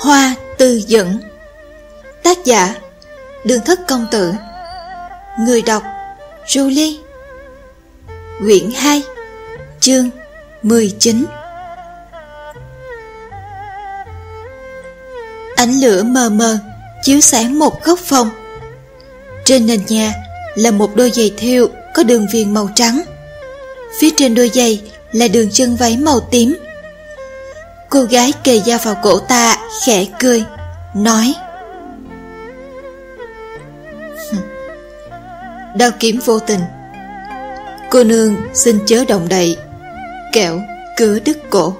Hoa Tư Dẫn. Tác giả Đường Thất Công Tử. Người đọc Julie. Quyển 2, chương 19. Ánh lửa mờ mờ chiếu sáng một góc phòng. Trên nền nhà là một đôi giày thêu có đường viền màu trắng. Phía trên đôi giày là đường chân váy màu tím. Cô gái kề dao vào cổ ta, khẽ cười, nói: Đao kiếm vô tình, cô nương xin chớ động đậy, kẻo cứa đứt cổ.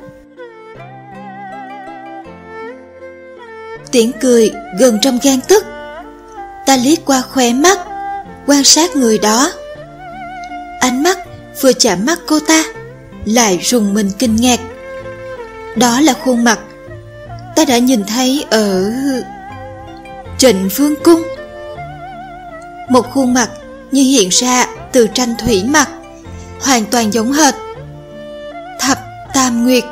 Tiếng cười gần trong gang tấc. Ta liếc qua khóe mắt, quan sát người đó. Ánh mắt vừa chạm mắt cô ta, lại rùng mình kinh ngạc. Đó là khuôn mặt ta đã nhìn thấy ở Trịnh Vương Cung. Một khuôn mặt như hiện ra từ tranh thủy mặc, hoàn toàn giống hệt Thập Tam Nguyệt.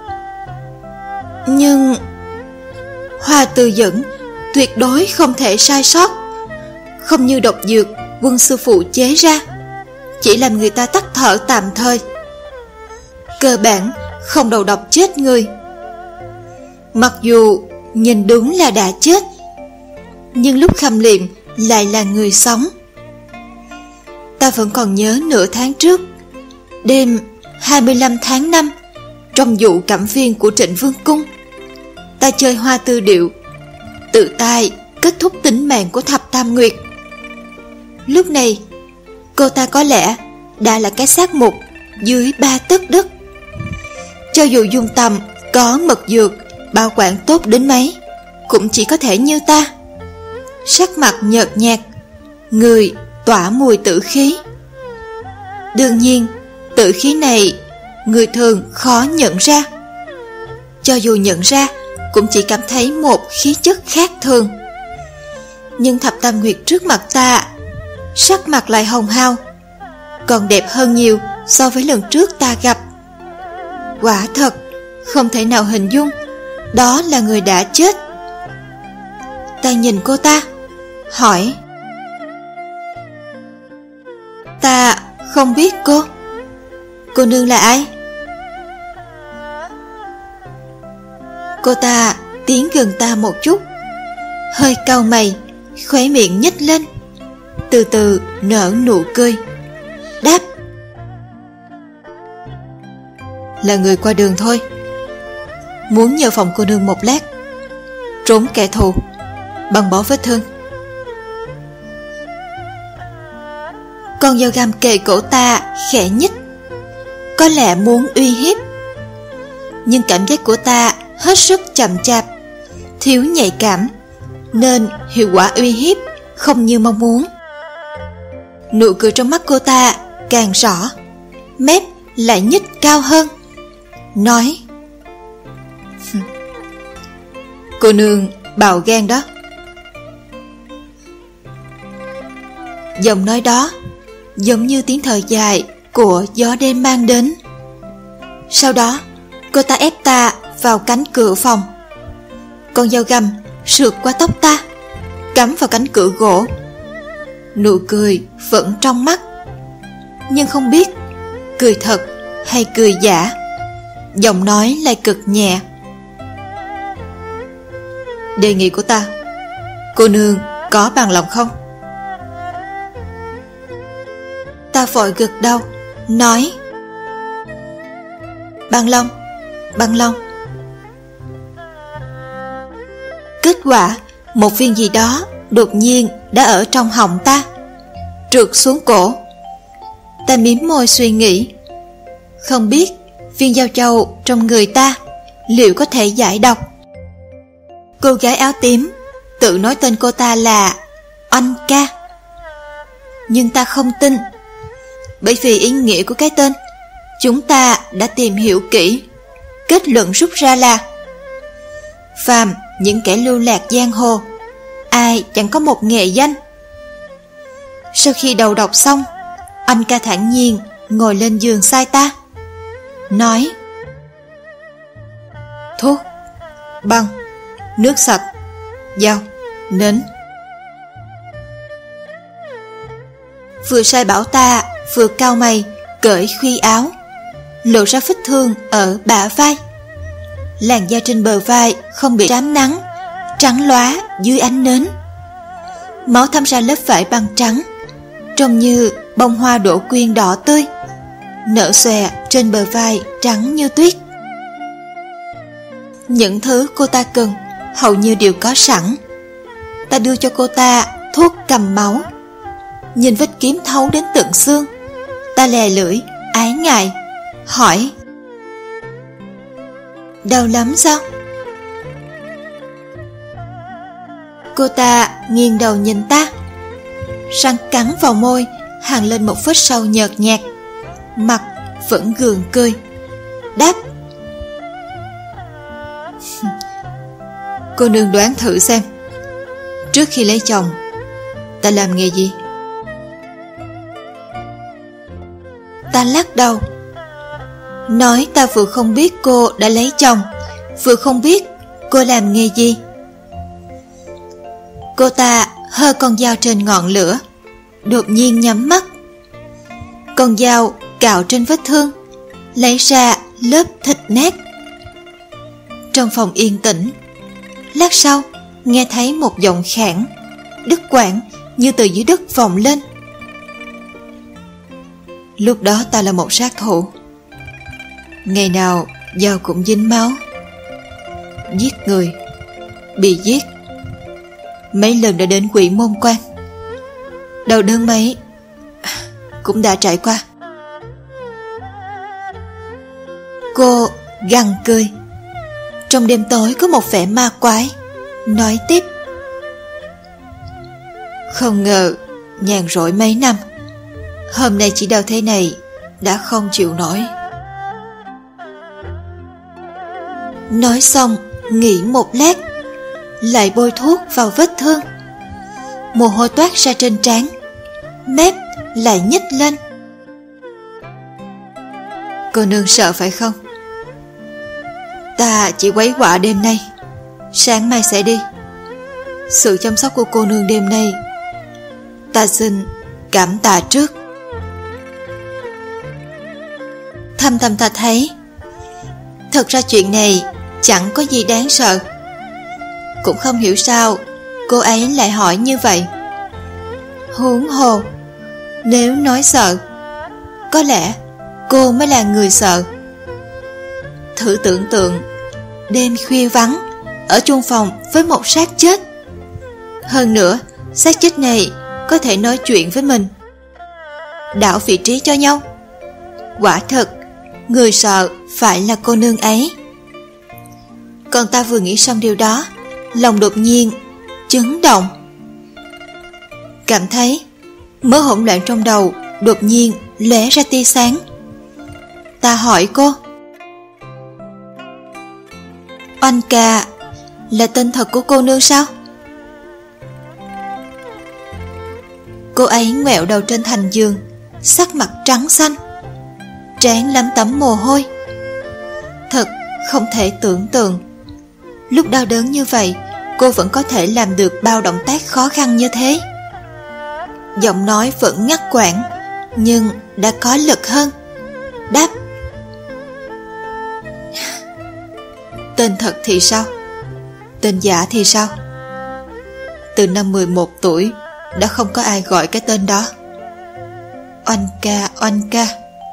Nhưng Hoa Tư Dẫn tuyệt đối không thể sai sót. Không như độc dược quân sư phụ chế ra, chỉ làm người ta tắt thở tạm thời, cơ bản không đầu độc chết người. Mặc dù nhìn đúng là đã chết, nhưng lúc khâm liệm lại là người sống. Ta vẫn còn nhớ nửa tháng trước, đêm 25 tháng 5, trong vụ cẩm viên của Trịnh Vương Cung, ta chơi hoa tư điệu, tự tay kết thúc tính mạng của Thập Tam Nguyệt. Lúc này cô ta có lẽ đã là cái xác mục dưới 3 tấc đất. Cho dù dung tầm có mật dược bảo quản tốt đến mấy, cũng chỉ có thể như ta, sắc mặt nhợt nhạt, người tỏa mùi tử khí. Đương nhiên tử khí này người thường khó nhận ra, cho dù nhận ra cũng chỉ cảm thấy một khí chất khác thường. Nhưng Thập Tam Nguyệt trước mặt ta, sắc mặt lại hồng hao, còn đẹp hơn nhiều so với lần trước ta gặp. Quả thật không thể nào hình dung đó là người đã chết. Ta nhìn cô ta, hỏi: Ta không biết cô nương là ai? Cô ta tiến gần ta một chút, hơi cau mày, khóe miệng nhếch lên, từ từ nở nụ cười, đáp: Là người qua đường thôi, muốn nhờ phòng cô nương một lát, trốn kẻ thù, băng bó vết thương. Con dao găm kề cổ ta khẽ nhích, có lẽ muốn uy hiếp. Nhưng cảm giác của ta hết sức chậm chạp, thiếu nhạy cảm, nên hiệu quả uy hiếp không như mong muốn. Nụ cười trong mắt cô ta càng rõ, mép lại nhích cao hơn, nói: Cô nương bạo gan đó. Giọng nói đó giống như tiếng thở dài của gió đêm mang đến. Sau đó cô ta ép ta vào cánh cửa phòng. Con dao găm sượt qua tóc ta, cắm vào cánh cửa gỗ. Nụ cười vẫn trong mắt, nhưng không biết cười thật hay cười giả. Giọng nói lại cực nhẹ: Đề nghị của ta, cô nương có bằng lòng không? Ta vội gật đầu, nói: Bằng lòng, bằng lòng. Kết quả, một viên gì đó đột nhiên đã ở trong họng ta, trượt xuống cổ. Ta mím môi suy nghĩ, không biết viên giao châu trong người ta liệu có thể giải độc. Cô gái áo tím tự nói tên cô ta là Anh Ca, nhưng ta không tin, bởi vì ý nghĩa của cái tên chúng ta đã tìm hiểu kỹ. Kết luận rút ra là phàm những kẻ lưu lạc giang hồ, ai chẳng có một nghệ danh. Sau khi đầu đọc xong, Anh Ca thản nhiên ngồi lên giường sai ta, nói: Thuốc, băng, nước sạch, dao, nến. Vừa sai bảo ta, vừa cau mày, cởi khuy áo, lộ ra vết thương ở bả vai. Làn da trên bờ vai không bị rám nắng, trắng lóa dưới ánh nến. Máu thấm ra lớp vải băng trắng, trông như bông hoa đỗ quyên đỏ tươi, nở xòe trên bờ vai trắng như tuyết. Những thứ cô ta cần hầu như đều có sẵn. Ta đưa cho cô ta thuốc cầm máu. Nhìn vết kiếm thấu đến tận xương, ta lè lưỡi, ái ngại, hỏi: đau lắm sao? Cô ta nghiêng đầu nhìn ta, răng cắn vào môi, hằn lên một vết sâu nhợt nhạt, mặt vẫn gượng cười, đáp: cô nương đoán thử xem, trước khi lấy chồng ta làm nghề gì? Ta lắc đầu, nói ta vừa không biết cô đã lấy chồng, vừa không biết cô làm nghề gì. Cô ta hơ con dao trên ngọn lửa, đột nhiên nhắm mắt. Con dao cạo trên vết thương, lấy ra lớp thịt nát. Trong phòng yên tĩnh, lát sau nghe thấy một giọng khản, đứt quãng như từ dưới đất vọng lên. Lúc đó ta là một sát thủ, ngày nào dao cũng dính máu, giết người, bị giết, mấy lần đã đến Quỷ Môn Quan, đau đớn mấy cũng đã trải qua. Cô gằn cười, trong đêm tối có một vẻ ma quái, nói tiếp: không ngờ nhàn rỗi mấy năm, hôm nay chỉ đau thế này đã không chịu nổi. Nói xong nghỉ một lát, lại bôi thuốc vào vết thương. Mồ hôi toát ra trên trán, mép lại nhích lên. Cô nương sợ phải không? Ta chỉ quấy quạ đêm nay, sáng mai sẽ đi. Sự chăm sóc của cô nương đêm nay ta xin cảm tạ trước. Thầm thầm ta thấy, thật ra chuyện này chẳng có gì đáng sợ. Cũng không hiểu sao cô ấy lại hỏi như vậy. Huống hồ, nếu nói sợ, có lẽ cô mới là người sợ. Thử tưởng tượng, đêm khuya vắng, ở chung phòng với một xác chết. Hơn nữa, xác chết này có thể nói chuyện với mình, đảo vị trí cho nhau. Quả thật, người sợ phải là cô nương ấy. Còn ta vừa nghĩ xong điều đó, lòng đột nhiên chấn động, cảm thấy mớ hỗn loạn trong đầu đột nhiên lóe ra tia sáng. Ta hỏi cô: Oanh ca là tên thật của cô nương sao? Cô ấy ngoẹo đầu trên thành giường, sắc mặt trắng xanh, trán lấm tấm mồ hôi. Thật không thể tưởng tượng, lúc đau đớn như vậy, cô vẫn có thể làm được bao động tác khó khăn như thế. Giọng nói vẫn ngắt quãng, nhưng đã có lực hơn, đáp: tên thật thì sao? Tên giả thì sao? Từ năm 11 tuổi đã không có ai gọi cái tên đó. Oanh ca, oanh ca.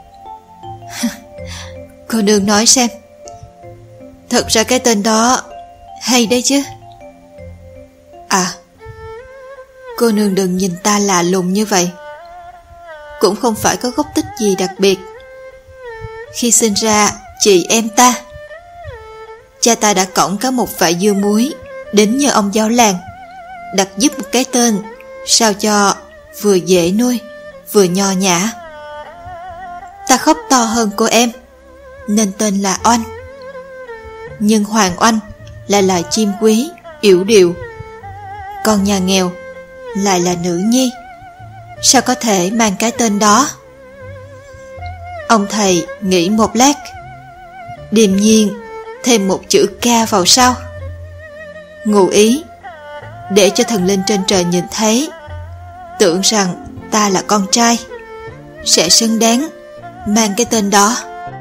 Cô nương nói xem, thật ra cái tên đó hay đấy chứ. À, cô nương đừng nhìn ta lạ lùng như vậy. Cũng không phải có gốc tích gì đặc biệt. Khi sinh ra chị em ta, cha ta đã cõng cả một vại dưa muối đến nhờ ông giáo làng đặt giúp một cái tên sao cho vừa dễ nuôi vừa nho nhã. Ta khóc to hơn cô em, nên tên là Oanh. Nhưng Hoàng Oanh là loài chim quý, yểu điệu, còn nhà nghèo lại là nữ nhi, sao có thể mang cái tên đó? Ông thầy nghĩ một lát, điềm nhiên thêm một chữ Ca vào sau. ngụ ý để cho thần linh trên trời nhìn thấy, tưởng rằng ta là con trai, sẽ xứng đáng mang cái tên đó.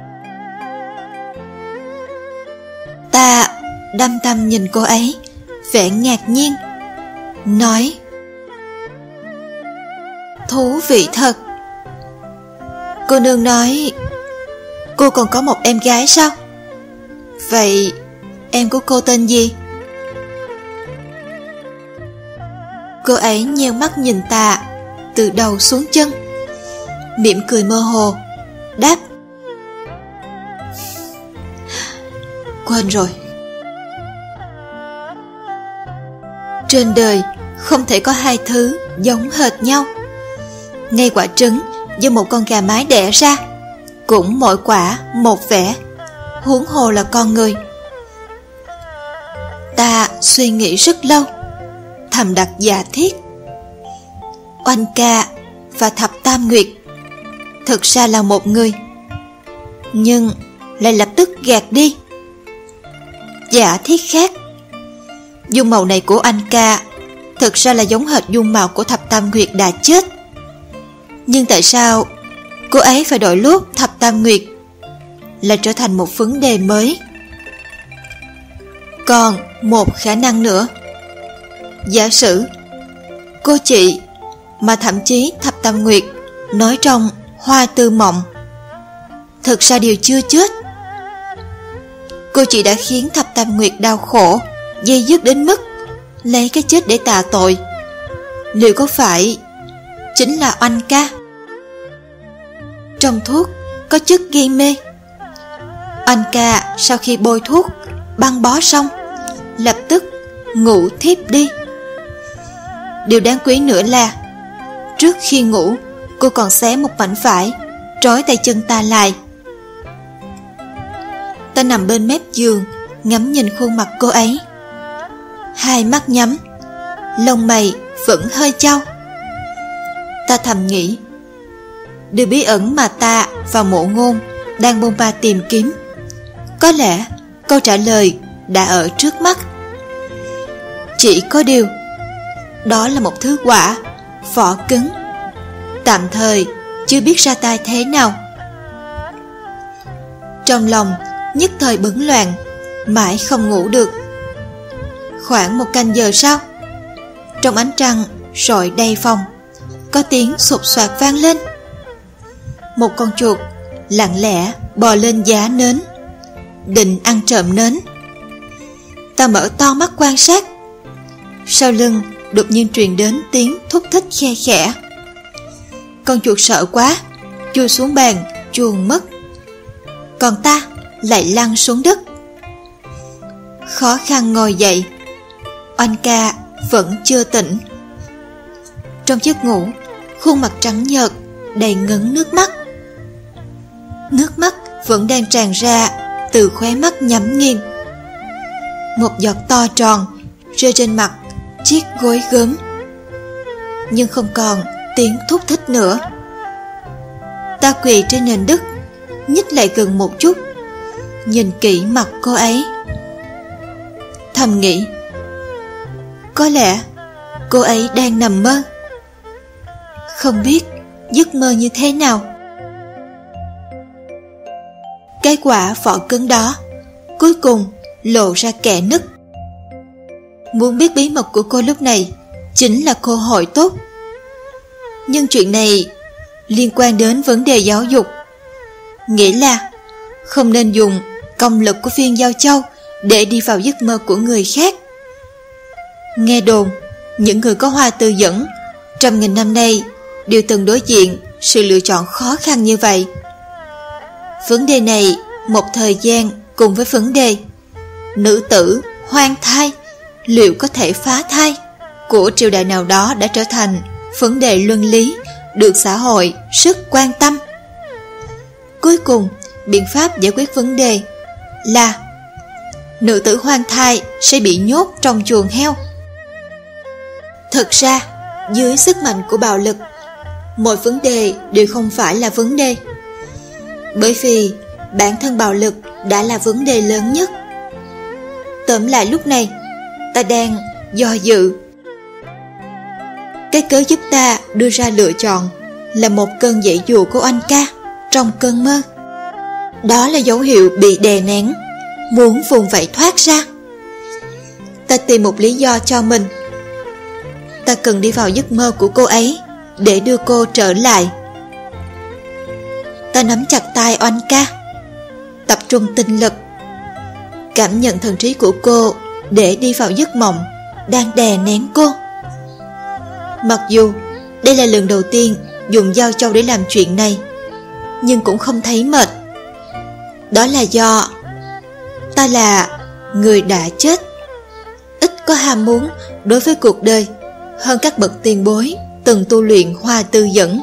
Ta đăm đăm nhìn cô ấy, vẻ ngạc nhiên, nói: thú vị thật. Cô nương nói: cô còn có một em gái sao? Vậy em của cô tên gì? Cô ấy nheo mắt nhìn ta từ đầu xuống chân, mỉm cười mơ hồ, đáp: quên rồi. Trên đời không thể có hai thứ giống hệt nhau. Ngay quả trứng do một con gà mái đẻ ra cũng mỗi quả một vẻ, huống hồ là con người. Ta suy nghĩ rất lâu, thầm đặt giả thiết Oanh Ca và Thập Tam Nguyệt thực ra là một người, nhưng lại lập tức gạt đi. Giả thiết khác, dung mạo này của Oanh Ca thực ra là giống hệt dung mạo của Thập Tam Nguyệt đã chết. Nhưng tại sao cô ấy phải đổi lốt Thập Tam Nguyệt, là trở thành một vấn đề mới. Còn một khả năng nữa, giả sử cô chị mà thậm chí Thập Tam Nguyệt nói trong Hoa Tư Mộng thực ra đều chưa chết. Cô chị đã khiến Thập Tam Nguyệt đau khổ, dây dứt đến mức lấy cái chết để tạ tội. Liệu có phải chính là Oanh Ca? Trong thuốc có chất gây mê. Oanh Ca sau khi bôi thuốc, băng bó xong, lập tức ngủ thiếp đi. Điều đáng quý nữa là trước khi ngủ, cô còn xé một mảnh vải trói tay chân ta lại. Ta nằm bên mép giường, ngắm nhìn khuôn mặt cô ấy, hai mắt nhắm, lông mày vẫn hơi chau. Ta thầm nghĩ, điều bí ẩn mà ta và Mộ Ngôn đang bôn ba tìm kiếm, có lẽ câu trả lời đã ở trước mắt. Chỉ có điều, đó là một thứ quả, vỏ cứng, tạm thời chưa biết ra tay thế nào. Trong lòng nhất thời bấn loạn, mãi không ngủ được. Khoảng 1 canh giờ sau, trong ánh trăng rọi đầy phòng, có tiếng sột soạt vang lên. Một con chuột lặng lẽ bò lên giá nến, định ăn trộm nến. Ta mở to mắt quan sát, sau lưng đột nhiên truyền đến tiếng thúc thích khe khẽ. Con chuột sợ quá, chui xuống bàn chuồn mất, còn ta lại lăn xuống đất. Khó khăn ngồi dậy, Oanh Ca vẫn chưa tỉnh. Trong giấc ngủ, khuôn mặt trắng nhợt, đầy ngấn nước mắt. Nước mắt vẫn đang tràn ra từ khóe mắt nhắm nghiền. Một giọt to tròn rơi trên mặt chiếc gối gớm, nhưng không còn tiếng thúc thích nữa. Ta quỳ trên nền đất, nhích lại gần một chút, nhìn kỹ mặt cô ấy, thầm nghĩ, có lẽ cô ấy đang nằm mơ. Không biết giấc mơ như thế nào. Cái quả vỏ cứng đó cuối cùng lộ ra kẽ nứt. Muốn biết bí mật của cô lúc này chính là cơ hội tốt. Nhưng chuyện này liên quan đến vấn đề giáo dục, nghĩa là không nên dùng công lực của Phiên Giao Châu để đi vào giấc mơ của người khác. Nghe đồn, những người có hoa tư dẫn trăm nghìn năm nay đều từng đối diện sự lựa chọn khó khăn như vậy. Vấn đề này một thời gian cùng với vấn đề nữ tử hoang thai liệu có thể phá thai của triều đại nào đó đã trở thành vấn đề luân lý được xã hội rất quan tâm. Cuối cùng, biện pháp giải quyết vấn đề là nữ tử hoang thai sẽ bị nhốt trong chuồng heo. Thực ra, dưới sức mạnh của bạo lực, mọi vấn đề đều không phải là vấn đề, bởi vì bản thân bạo lực đã là vấn đề lớn nhất. Tóm lại lúc này, ta đang do dự. Cái cớ giúp ta đưa ra lựa chọn là một cơn giãy dụa của anh ca trong cơn mơ. Đó là dấu hiệu bị đè nén, muốn vùng vẫy thoát ra. Ta tìm một lý do cho mình. Ta cần đi vào giấc mơ của cô ấy để đưa cô trở lại. Ta nắm chặt tay Oanh ca, tập trung tinh lực, cảm nhận thần trí của cô để đi vào giấc mộng đang đè nén cô. Mặc dù đây là lần đầu tiên dùng dao châu để làm chuyện này, nhưng cũng không thấy mệt. Đó là do ta là người đã chết, ít có ham muốn đối với cuộc đời hơn các bậc tiền bối từng tu luyện Hoa Tư Dẫn.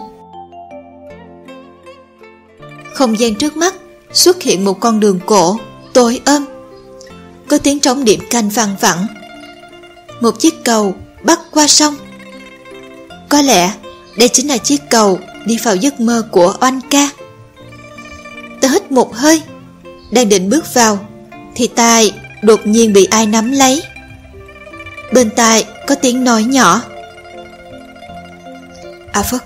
Không gian trước mắt xuất hiện một con đường cổ tối ôm, có tiếng trống điểm canh văng vẳng. Một chiếc cầu bắc qua sông. Có lẽ đây chính là chiếc cầu đi vào giấc mơ của Oanh ca. Ta hít một hơi, đang định bước vào thì tai đột nhiên bị ai nắm lấy. Bên tai có tiếng nói nhỏ: A Phất.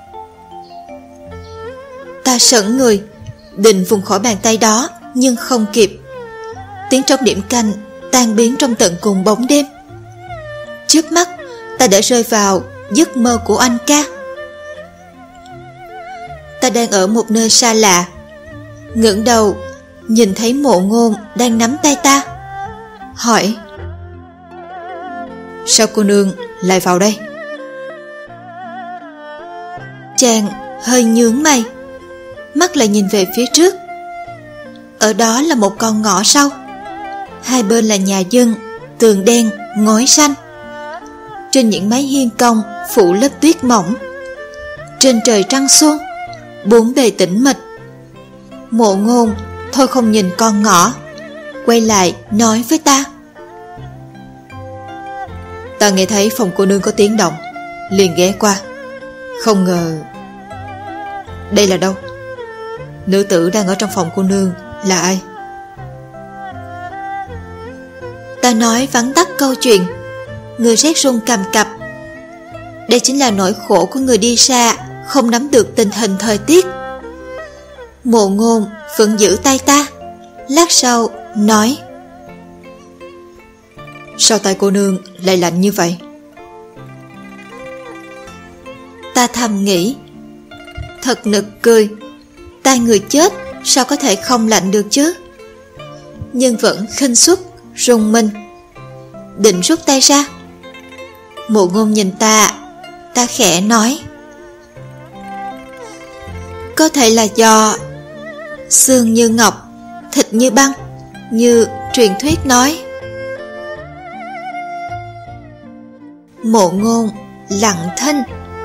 Ta sững người, định vùng khỏi bàn tay đó nhưng không kịp. Tiếng trống điểm canh tan biến trong tận cùng bóng đêm. Chớp mắt ta đã rơi vào giấc mơ của anh ca. Ta đang ở một nơi xa lạ, ngẩng đầu nhìn thấy Mộ Ngôn đang nắm tay ta, hỏi: Sao cô nương lại vào đây? Chàng hơi nhướng mày, mắt lại nhìn về phía trước. Ở đó là một con ngõ sâu, hai bên là nhà dân, tường đen, ngói xanh. Trên những mái hiên cong phủ lớp tuyết mỏng. Trên trời trăng xuân, bốn bề tĩnh mịch. Mộ Ngôn thôi không nhìn con ngõ, quay lại nói với ta: Ta nghe thấy phòng cô nương có tiếng động, liền ghé qua. Không ngờ... Đây là đâu? Nữ tử đang ở trong phòng cô nương là ai? Ta nói vắn tắt câu chuyện, người rét run cầm cập. Đây chính là nỗi khổ của người đi xa, không nắm được tình hình thời tiết. Mộ Ngôn vẫn giữ tay ta, lát sau nói: Sao tay cô nương lại lạnh như vậy? Ta thầm nghĩ, thật nực cười, tay người chết sao có thể không lạnh được chứ? Nhưng vẫn khinh suất rùng mình, định rút tay ra. Mộ Ngôn nhìn ta khẽ nói: Có thể là do xương như ngọc, thịt như băng, như truyền thuyết nói. Mộ Ngôn lặng thinh.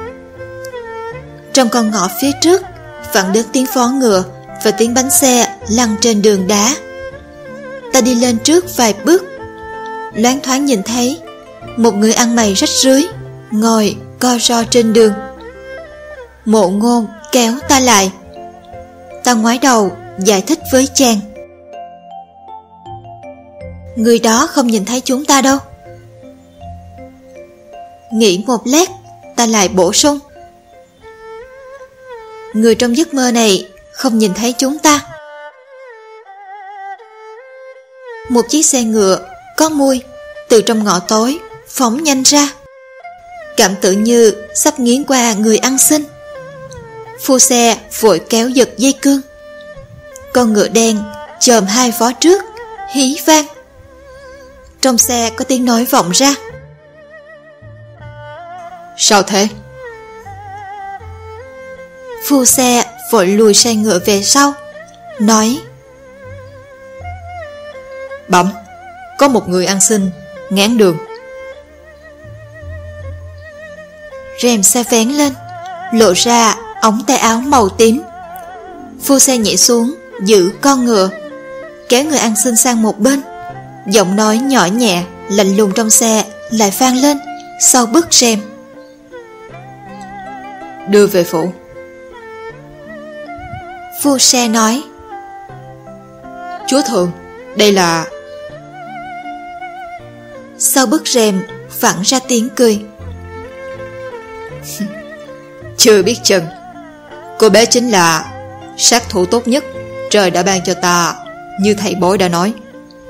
Trong con ngõ phía trước vẳng đến tiếng vó ngựa và tiếng bánh xe lăn trên đường đá. Ta đi lên trước vài bước, loáng thoáng nhìn thấy một người ăn mày rách rưới ngồi co ro trên đường. Mộ Ngôn kéo ta lại. Ta ngoái đầu giải thích với chàng: Người đó không nhìn thấy chúng ta đâu. Nghĩ một lát, ta lại bổ sung: Người trong giấc mơ này không nhìn thấy chúng ta. Một chiếc xe ngựa có mui từ trong ngõ tối phóng nhanh ra, cảm tự như sắp nghiến qua người ăn xin. Phu xe vội kéo giật dây cương. Con ngựa đen chồm hai vó trước, hí vang. Trong xe có tiếng nói vọng ra: Sao thế? Phu xe vội lùi xe ngựa về sau, nói: Bẩm, có một người ăn xin ngán đường. Rèm xe vén lên, lộ ra ống tay áo màu tím. Phu xe nhảy xuống giữ con ngựa, kéo người ăn xin sang một bên. Giọng nói nhỏ nhẹ lạnh lùng trong xe lại vang lên sau bức rèm: Đưa về phủ. Phu xe nói: Chúa thượng, đây là... Sau bức rèm vẳng ra tiếng cười. Chưa biết chừng, cô bé chính là sát thủ tốt nhất trời đã ban cho ta, như thầy bói đã nói.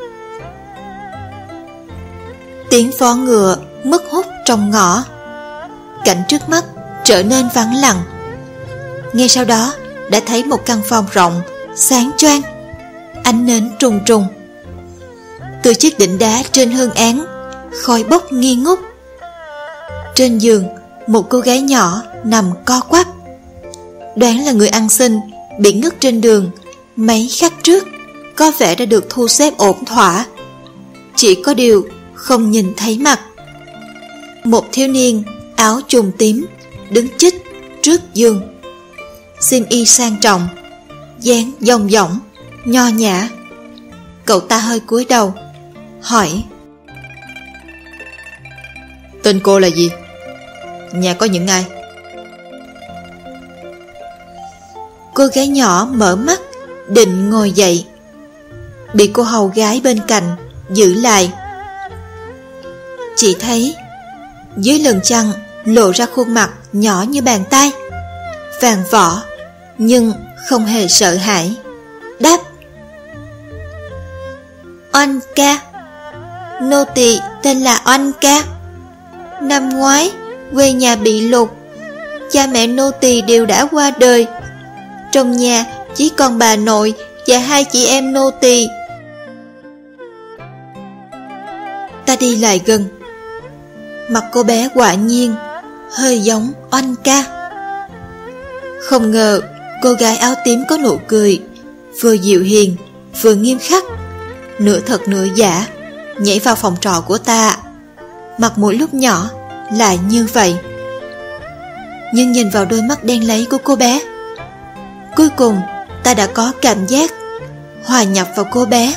Tiếng vó ngựa mất hút trong ngõ. Cảnh trước mắt trở nên vắng lặng. Ngay sau đó đã thấy một căn phòng rộng, sáng choang, ánh nến trùng trùng. Từ chiếc đỉnh đá trên hương án, khói bốc nghi ngút. Trên giường, một cô gái nhỏ nằm co quắp. Đoán là người ăn xin bị ngất trên đường mấy khắc trước, có vẻ đã được thu xếp ổn thỏa. Chỉ có điều không nhìn thấy mặt. Một thiếu niên áo chùm tím đứng chích trước giường, xiêm y sang trọng, dáng dong dỏng, nho nhã. Cậu ta hơi cúi đầu hỏi: Tên cô là gì? Nhà có những ai? Cô gái nhỏ mở mắt định ngồi dậy, bị cô hầu gái bên cạnh giữ lại. Chỉ thấy dưới lưng chăn lộ ra khuôn mặt nhỏ như bàn tay, vàng vỏ nhưng không hề sợ hãi, đáp: Oanh ca. Nô tỳ tên là Oanh ca. Năm ngoái quê nhà bị lụt, cha mẹ nô tỳ đều đã qua đời. Trong nhà chỉ còn bà nội và hai chị em nô tỳ. Ta đi lại gần. Mặt cô bé quả nhiên hơi giống Oanh ca. Không ngờ cô gái áo tím có nụ cười vừa dịu hiền vừa nghiêm khắc, nửa thật nửa giả, nhảy vào phòng trọ của ta. Mặt mỗi lúc nhỏ lại như vậy. Nhưng nhìn vào đôi mắt đen láy của cô bé, cuối cùng ta đã có cảm giác hòa nhập vào cô bé.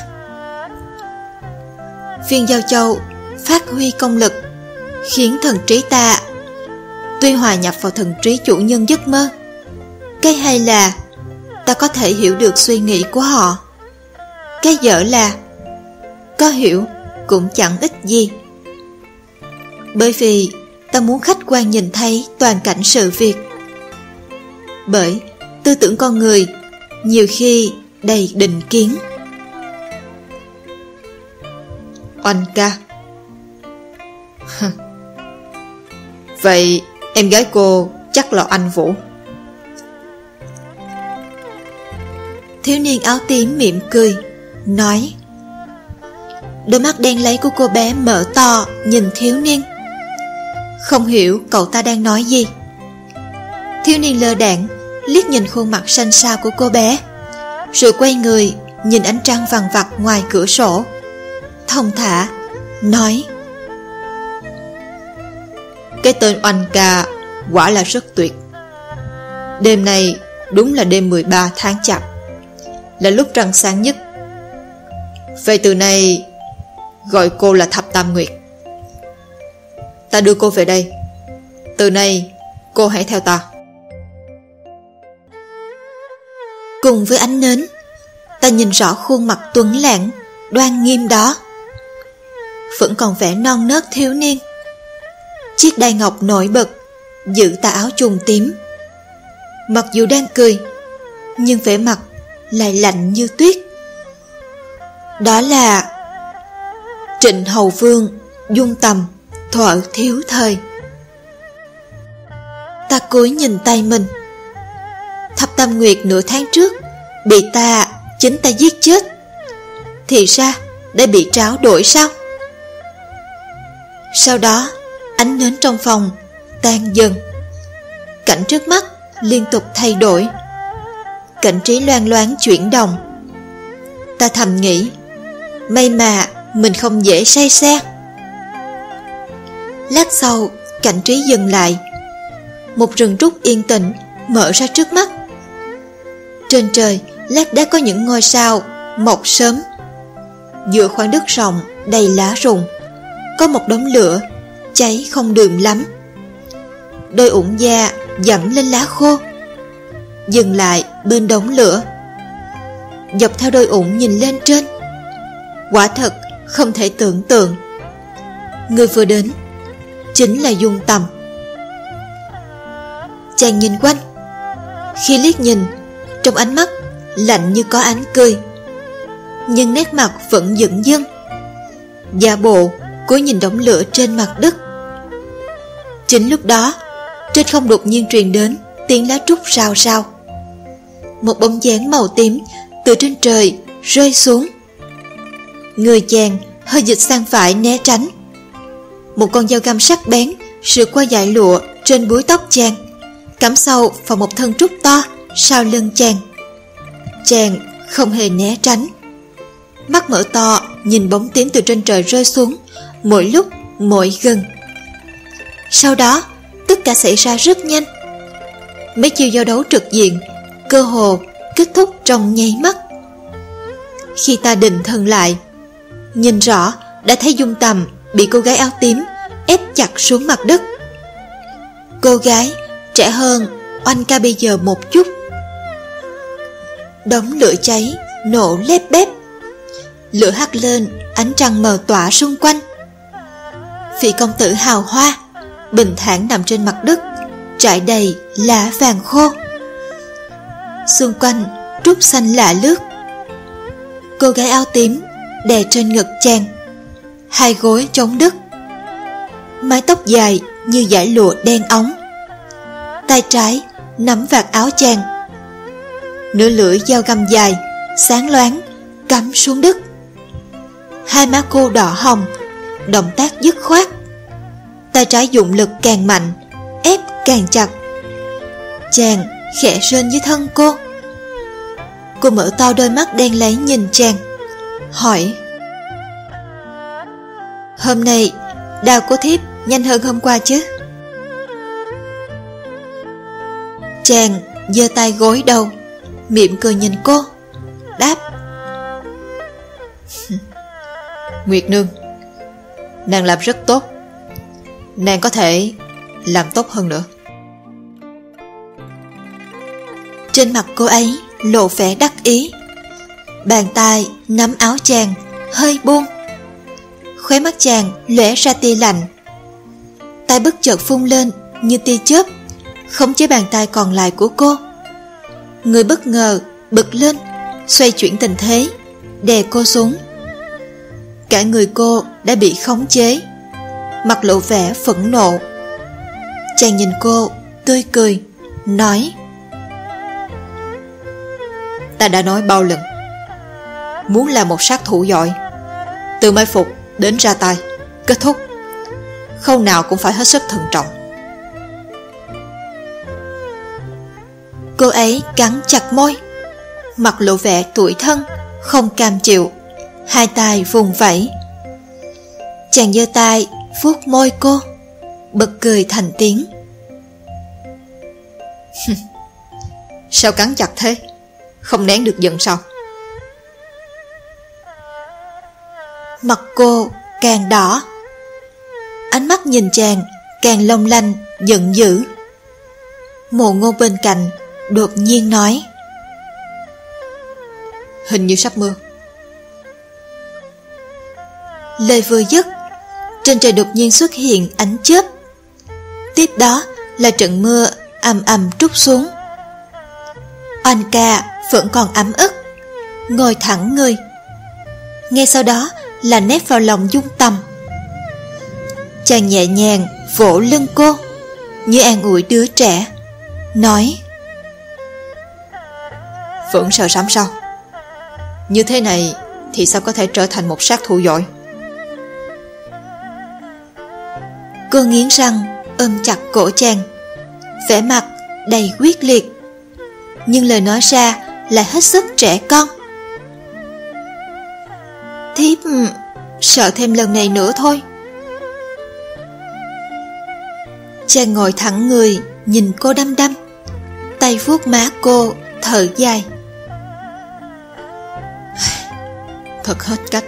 Viên Giao Châu phát huy công lực, khiến thần trí ta tuy hòa nhập vào thần trí chủ nhân giấc mơ. Cái hay là ta có thể hiểu được suy nghĩ của họ. Cái dở là có hiểu cũng chẳng ích gì. Bởi vì ta muốn khách quan nhìn thấy toàn cảnh sự việc. Bởi tư tưởng con người nhiều khi đầy định kiến. Oanh ca. Vậy em gái cô chắc là Anh Vũ. Thiếu niên áo tím mỉm cười nói. Đôi mắt đen láy của cô bé mở to nhìn thiếu niên, không hiểu cậu ta đang nói gì. Thiếu niên lơ đãng liếc nhìn khuôn mặt xanh xao của cô bé, rồi quay người nhìn ánh trăng vằn vặt ngoài cửa sổ, thong thả nói: Cái tên Oanh ca quả là rất tuyệt. Đêm nay đúng là đêm 13 tháng Chạp, là lúc trăng sáng nhất. Vậy từ nay gọi cô là Thập Tam Nguyệt. Ta đưa cô về đây. Từ nay cô hãy theo ta. Cùng với ánh nến, ta nhìn rõ khuôn mặt tuấn lãng đoan nghiêm đó. Vẫn còn vẻ non nớt thiếu niên. Chiếc đai ngọc nổi bật giữ tà áo trùng tím. Mặc dù đang cười, nhưng vẻ mặt lại lạnh như tuyết. Đó là Trịnh Hầu Vương Dung Tầm thuở thiếu thời. Ta cúi nhìn tay mình. Thập Tam Nguyệt nửa tháng trước bị chính ta giết chết, thì ra đã bị tráo đổi sao? Sau đó ánh nến trong phòng tan dần. Cảnh trước mắt liên tục thay đổi. Cảnh trí loang loáng chuyển động. Ta thầm nghĩ, may mà mình không dễ say xe. Lát sau cảnh trí dừng lại. Một rừng trúc yên tĩnh mở ra trước mắt. Trên trời lác đác có những ngôi sao mọc sớm. Giữa khoảng đất rộng đầy lá rụng có một đống lửa cháy không đượm lắm. Đôi ủng da dẫm lên lá khô, dừng lại bên đống lửa. Dọc theo đôi ủng nhìn lên trên, quả thật không thể tưởng tượng. Người vừa đến chính là Dung Tầm. Chàng nhìn quanh. Khi liếc nhìn, trong ánh mắt lạnh như có ánh cười, nhưng nét mặt vẫn dửng dưng, giả bộ cúi nhìn đống lửa trên mặt đất. Chính lúc đó, trên không đột nhiên truyền đến tiếng lá trúc rào rào. Một bóng dáng màu tím từ trên trời rơi xuống. Người chàng hơi dịch sang phải né tránh. Một con dao găm sắc bén sượt qua dải lụa trên búi tóc chàng, cắm sâu vào một thân trúc to sau lưng chàng. Chàng không hề né tránh, mắt mở to nhìn bóng tím từ trên trời rơi xuống, mỗi lúc mỗi gần. Sau đó tất cả xảy ra rất nhanh. Mấy chiêu giao đấu trực diện cơ hồ kết thúc trong nháy mắt. Khi ta định thần lại, nhìn rõ đã thấy Dung Tầm bị cô gái áo tím ép chặt xuống mặt đất. Cô gái trẻ hơn Oanh ca bây giờ một chút. Đống lửa cháy nổ lép bép, lửa hắt lên, ánh trăng mờ tỏa xung quanh. Vị công tử hào hoa bình thản nằm trên mặt đất, trải đầy lá vàng khô. Xung quanh trúc xanh lạ lướt. Cô gái áo tím đè trên ngực chàng, hai gối chống đất, mái tóc dài như dải lụa đen óng, tay trái nắm vạt áo chàng. Nửa lưỡi dao găm dài sáng loáng cắm xuống đất. Hai má cô đỏ hồng, động tác dứt khoát. Tay trái dụng lực càng mạnh, ép càng chặt. Chàng khẽ rên dưới thân cô. Cô mở to đôi mắt đen láy nhìn chàng, hỏi: "Hôm nay đao của thiếp nhanh hơn hôm qua chứ?" Chàng giơ tay gối đầu, mỉm cười nhìn cô, đáp: Nguyệt nương, nàng làm rất tốt. Nàng có thể làm tốt hơn nữa. Trên mặt cô ấy lộ vẻ đắc ý. Bàn tay nắm áo chàng hơi buông. Khóe mắt chàng lóe ra tia lạnh. Tay bất chợt phun lên như tia chớp, khống chế bàn tay còn lại của cô. Người bất ngờ bật lên, xoay chuyển tình thế, đè cô xuống. Cả người cô đã bị khống chế, mặt lộ vẻ phẫn nộ. Chàng nhìn cô tươi cười, nói: Ta đã nói bao lần, muốn là một sát thủ giỏi, từ mai phục đến ra tay, kết thúc, khâu nào cũng phải hết sức thận trọng. Cô ấy cắn chặt môi, mặt lộ vẻ tủi thân, không cam chịu, hai tay vùng vẫy. Chàng giơ tay vuốt môi cô, bật cười thành tiếng: Sao cắn chặt thế? Không nén được giận sao? Mặt cô càng đỏ, ánh mắt nhìn chàng càng long lanh giận dữ. Mộ Ngôn bên cạnh đột nhiên nói: Hình như sắp mưa. Lời vừa dứt, trên trời đột nhiên xuất hiện ánh chớp. Tiếp đó là trận mưa ầm ầm trút xuống. Oanh ca vẫn còn ấm ức, ngồi thẳng người. Ngay sau đó là nép vào lòng Dung Tầm. Chàng nhẹ nhàng vỗ lưng cô, như an ủi đứa trẻ, nói: Vẫn sợ sắm sao? Như thế này thì sao có thể trở thành một sát thủ giỏi? Cô nghiến răng ôm chặt cổ chàng, vẻ mặt đầy quyết liệt, nhưng lời nói ra lại hết sức trẻ con. Thiếp sợ thêm lần này nữa thôi. Chàng ngồi thẳng người, nhìn cô đăm đăm, tay vuốt má cô, thở dài: Thật hết cách.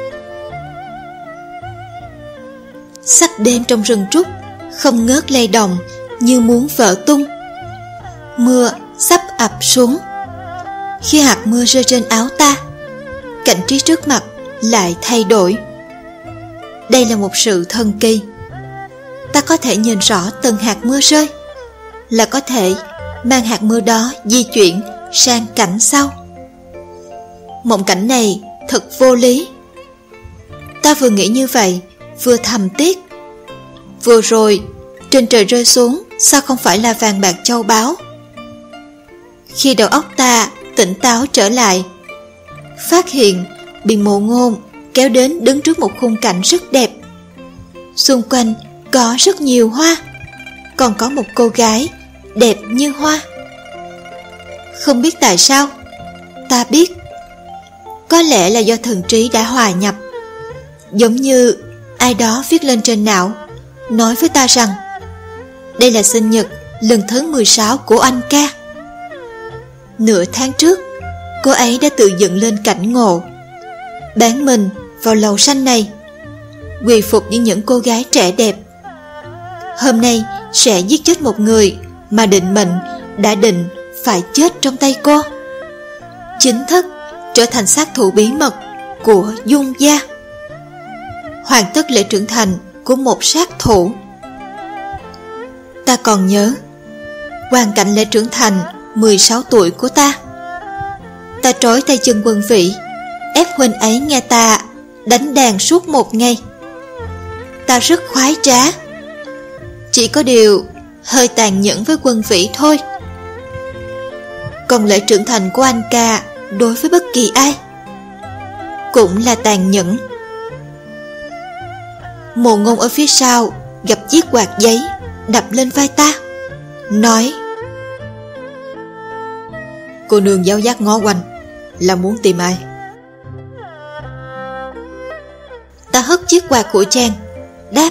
Sắc đêm trong rừng trúc không ngớt lay động, như muốn vỡ tung. Mưa sắp ập xuống. Khi hạt mưa rơi trên áo ta, cảnh trí trước mặt lại thay đổi. Đây là một sự thần kỳ. Ta có thể nhìn rõ từng hạt mưa rơi, là có thể mang hạt mưa đó di chuyển sang cảnh sau. Mộng cảnh này thật vô lý. Ta vừa nghĩ như vậy, vừa thầm tiếc. Vừa rồi, trên trời rơi xuống, sao không phải là vàng bạc châu báu? Khi đầu óc ta tỉnh táo trở lại, phát hiện bị Mộ Ngôn kéo đến đứng trước một khung cảnh rất đẹp. Xung quanh có rất nhiều hoa, còn có một cô gái đẹp như hoa. Không biết tại sao, ta biết. Có lẽ là do thần trí đã hòa nhập. Giống như ai đó viết lên trên não, nói với ta rằng đây là sinh nhật lần thứ 16 của anh ca. Nửa tháng trước, cô ấy đã tự dựng lên cảnh ngộ, bán mình vào lầu xanh này, quy phục với những cô gái trẻ đẹp. Hôm nay sẽ giết chết một người mà định mệnh đã định phải chết trong tay cô, chính thức trở thành sát thủ bí mật của Dung gia, hoàn tất lễ trưởng thành của một sát thủ. Ta còn nhớ hoàn cảnh lễ trưởng thành 16 tuổi của ta. Ta trói tay chân Quân Vĩ, ép huynh ấy nghe ta đánh đàn suốt một ngày. Ta rất khoái trá, chỉ có điều hơi tàn nhẫn với Quân Vĩ thôi. Còn lễ trưởng thành của anh ca đối với bất kỳ ai cũng là tàn nhẫn. Mộ Ngôn ở phía sau gặp chiếc quạt giấy đập lên vai ta, nói: Cô nương giáo giác ngó quanh là muốn tìm ai? Ta hất chiếc quạt của chàng, đáp: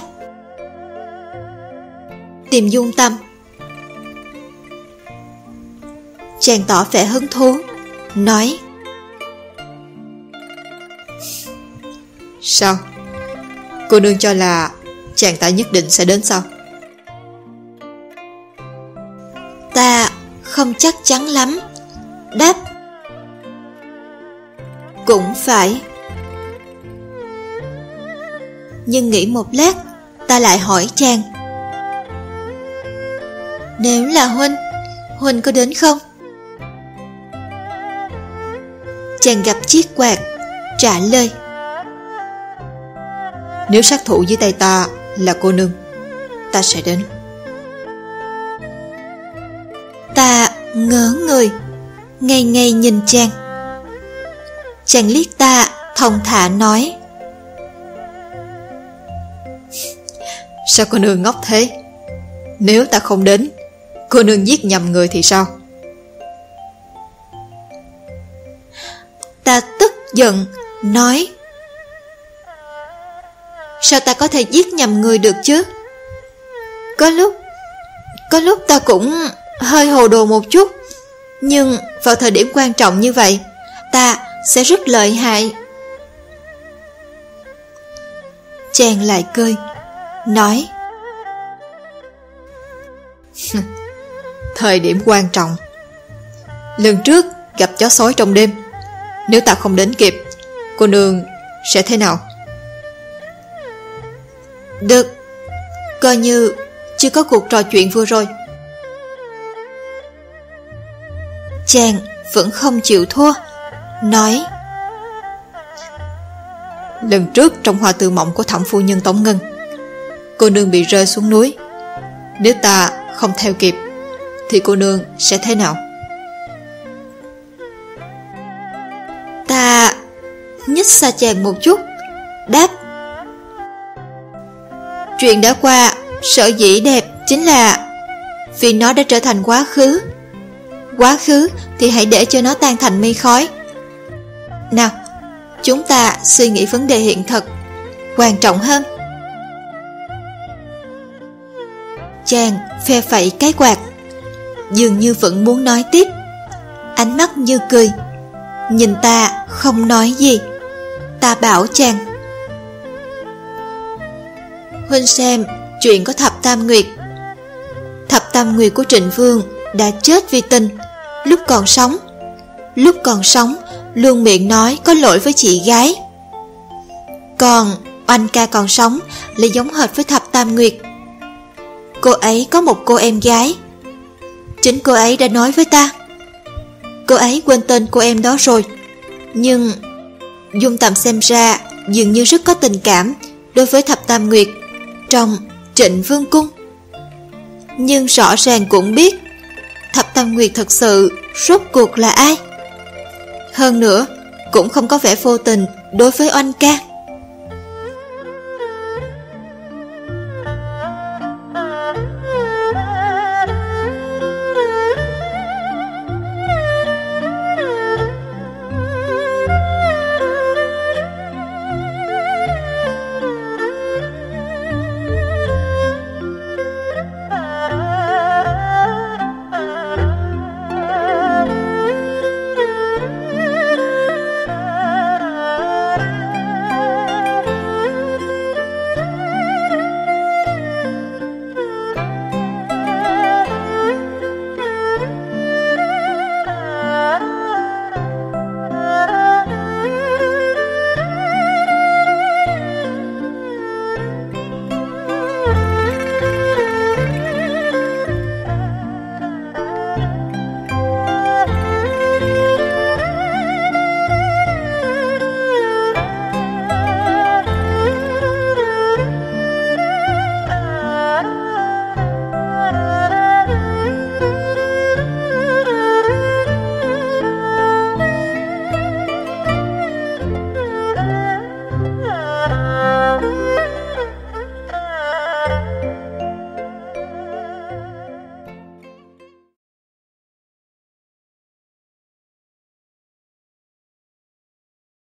Tìm Dung Tâm. Chàng tỏ vẻ hứng thú, nói: Sao? Cô nương cho là chàng ta nhất định sẽ đến sao? Ta không chắc chắn lắm, đáp: Cũng phải. Nhưng nghĩ một lát, ta lại hỏi chàng: Nếu là Huynh có đến không? Chàng gặp chiếc quạt, trả lời: Nếu sát thủ dưới tay ta là cô nương, ta sẽ đến. Ta ngớ người, ngây ngây nhìn chàng. Chàng liếc ta, thong thả nói: Sao cô nương ngốc thế? Nếu ta không đến, cô nương giết nhầm người thì sao? Ta tức giận, nói: Sao ta có thể giết nhầm người được chứ? Có lúc ta cũng hơi hồ đồ một chút, nhưng vào thời điểm quan trọng như vậy, ta sẽ rất lợi hại. Chàng lại cười, nói: Thời điểm quan trọng. Lần trước gặp chó sói trong đêm, nếu ta không đến kịp, cô nương sẽ thế nào? Được, coi như chưa có cuộc trò chuyện vừa rồi. Chàng vẫn không chịu thua, nói: Lần trước trong Hoa Tư Mộng của thẩm phu nhân Tống Ngân, cô nương bị rơi xuống núi. Nếu ta không theo kịp, thì cô nương sẽ thế nào? Ta nhích xa chàng một chút, đáp: Chuyện đã qua sở dĩ đẹp chính là vì nó đã trở thành quá khứ. Quá khứ thì hãy để cho nó tan thành mây khói. Nào, chúng ta suy nghĩ vấn đề hiện thực, quan trọng hơn. Chàng phe phẩy cái quạt, dường như vẫn muốn nói tiếp, ánh mắt như cười. Nhìn ta không nói gì. Ta bảo chàng: Huynh xem chuyện có Thập Tam Nguyệt. Thập Tam Nguyệt của Trịnh Vương đã chết vì tình lúc còn sống. Lúc còn sống luôn miệng nói có lỗi với chị gái. Còn Oanh ca còn sống lại giống hệt với Thập Tam Nguyệt. Cô ấy có một cô em gái. Chính cô ấy đã nói với ta. Cô ấy quên tên cô em đó rồi, nhưng Dung Tầm xem ra dường như rất có tình cảm đối với Thập Tam Nguyệt trong Trịnh Vương Cung. Nhưng rõ ràng cũng biết Thập Tam Nguyệt thật sự rốt cuộc là ai. Hơn nữa cũng không có vẻ vô tình đối với Oanh ca.